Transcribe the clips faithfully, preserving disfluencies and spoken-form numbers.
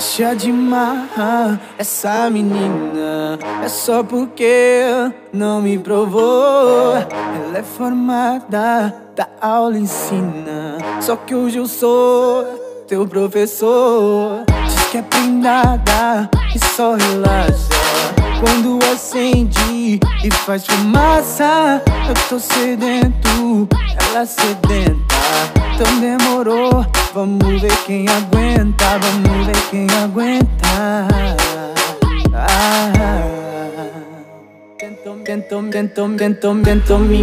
Deixa de marrar essa menina, é só porque não me provou. Ela é formada, da aula ensina, só que hoje eu sou teu professor. Diz que é prendada e só relaxa quando acende e faz fumaça. Eu tô sedento, ela sedenta, então demorou. Vamos ver quem aguenta, vamos ver quem aguenta. Ah, tentou, tentou, tentou, tentou, tentou me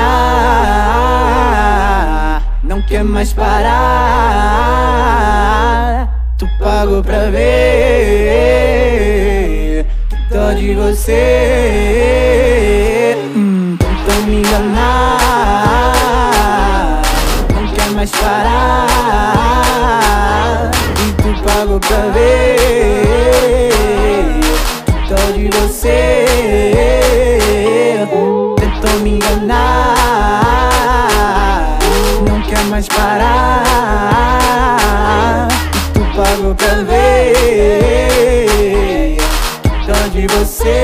enganar. Não quer mais parar. Tu pagou pra ver. Que dó de você. hum, Tentou me enganar. Não quer mais parar. Pagou pra ver. Que dó de você. Tentou me enganar. Não quer mais parar. E tu pagou pra ver. Que dó de você.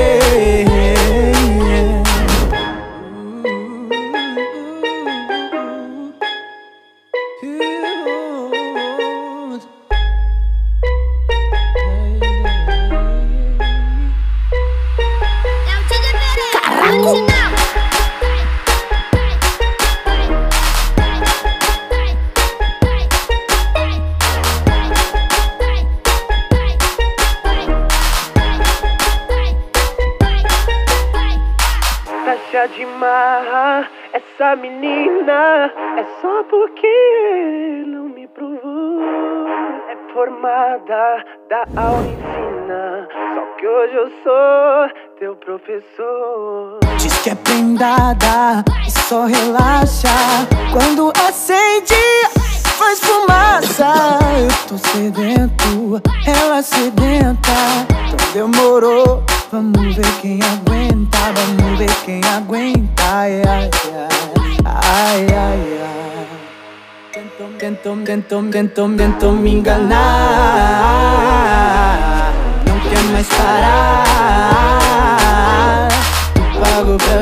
Deixa de marrar essa menina, é só porque não me provou. É formada, da aula ensina, só que hoje eu sou teu professor. Diz que é prendada e só relaxa quando acende, faz fumaça. Eu tô sedento, ela sedenta, então demorou. Vamos ver quem aguenta, vamos ver quem aguenta. Ai, ai, ai, ai, ai, ai. Tentou, tentou, tentou, tentou, tentou me enganar. Não quer mais parar. Tu pagou pra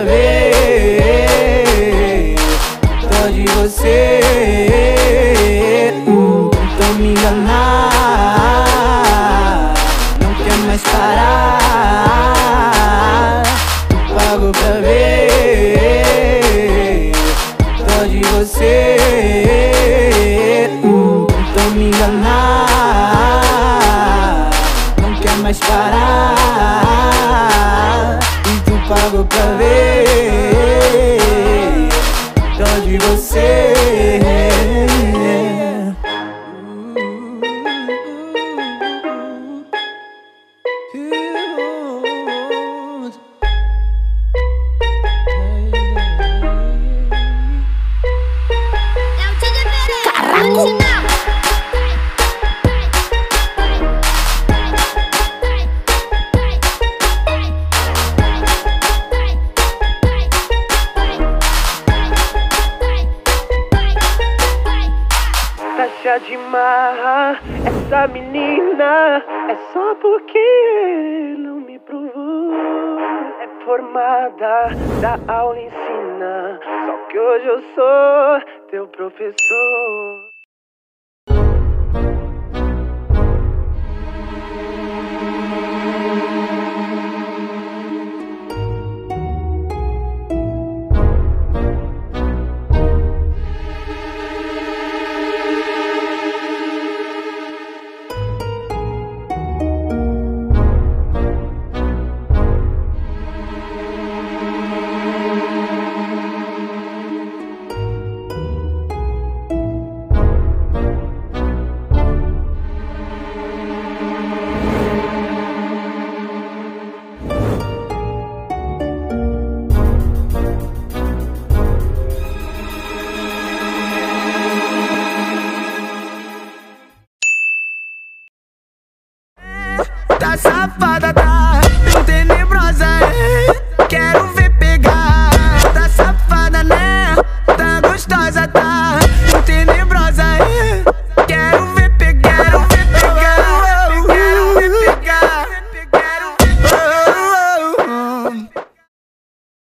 ver. Dó de você. hum, Tentou me enganar. Não quer mais parar. Pagou pra ver. Dó de você. hum, Tentou me enganar. Não quer mais parar. E tu pagou pra ver. Dó de você. Deixa de marrar essa menina, é só porque não me provou. É formada, da aula ensina, só que hoje eu sou teu professor. Tá safada, tá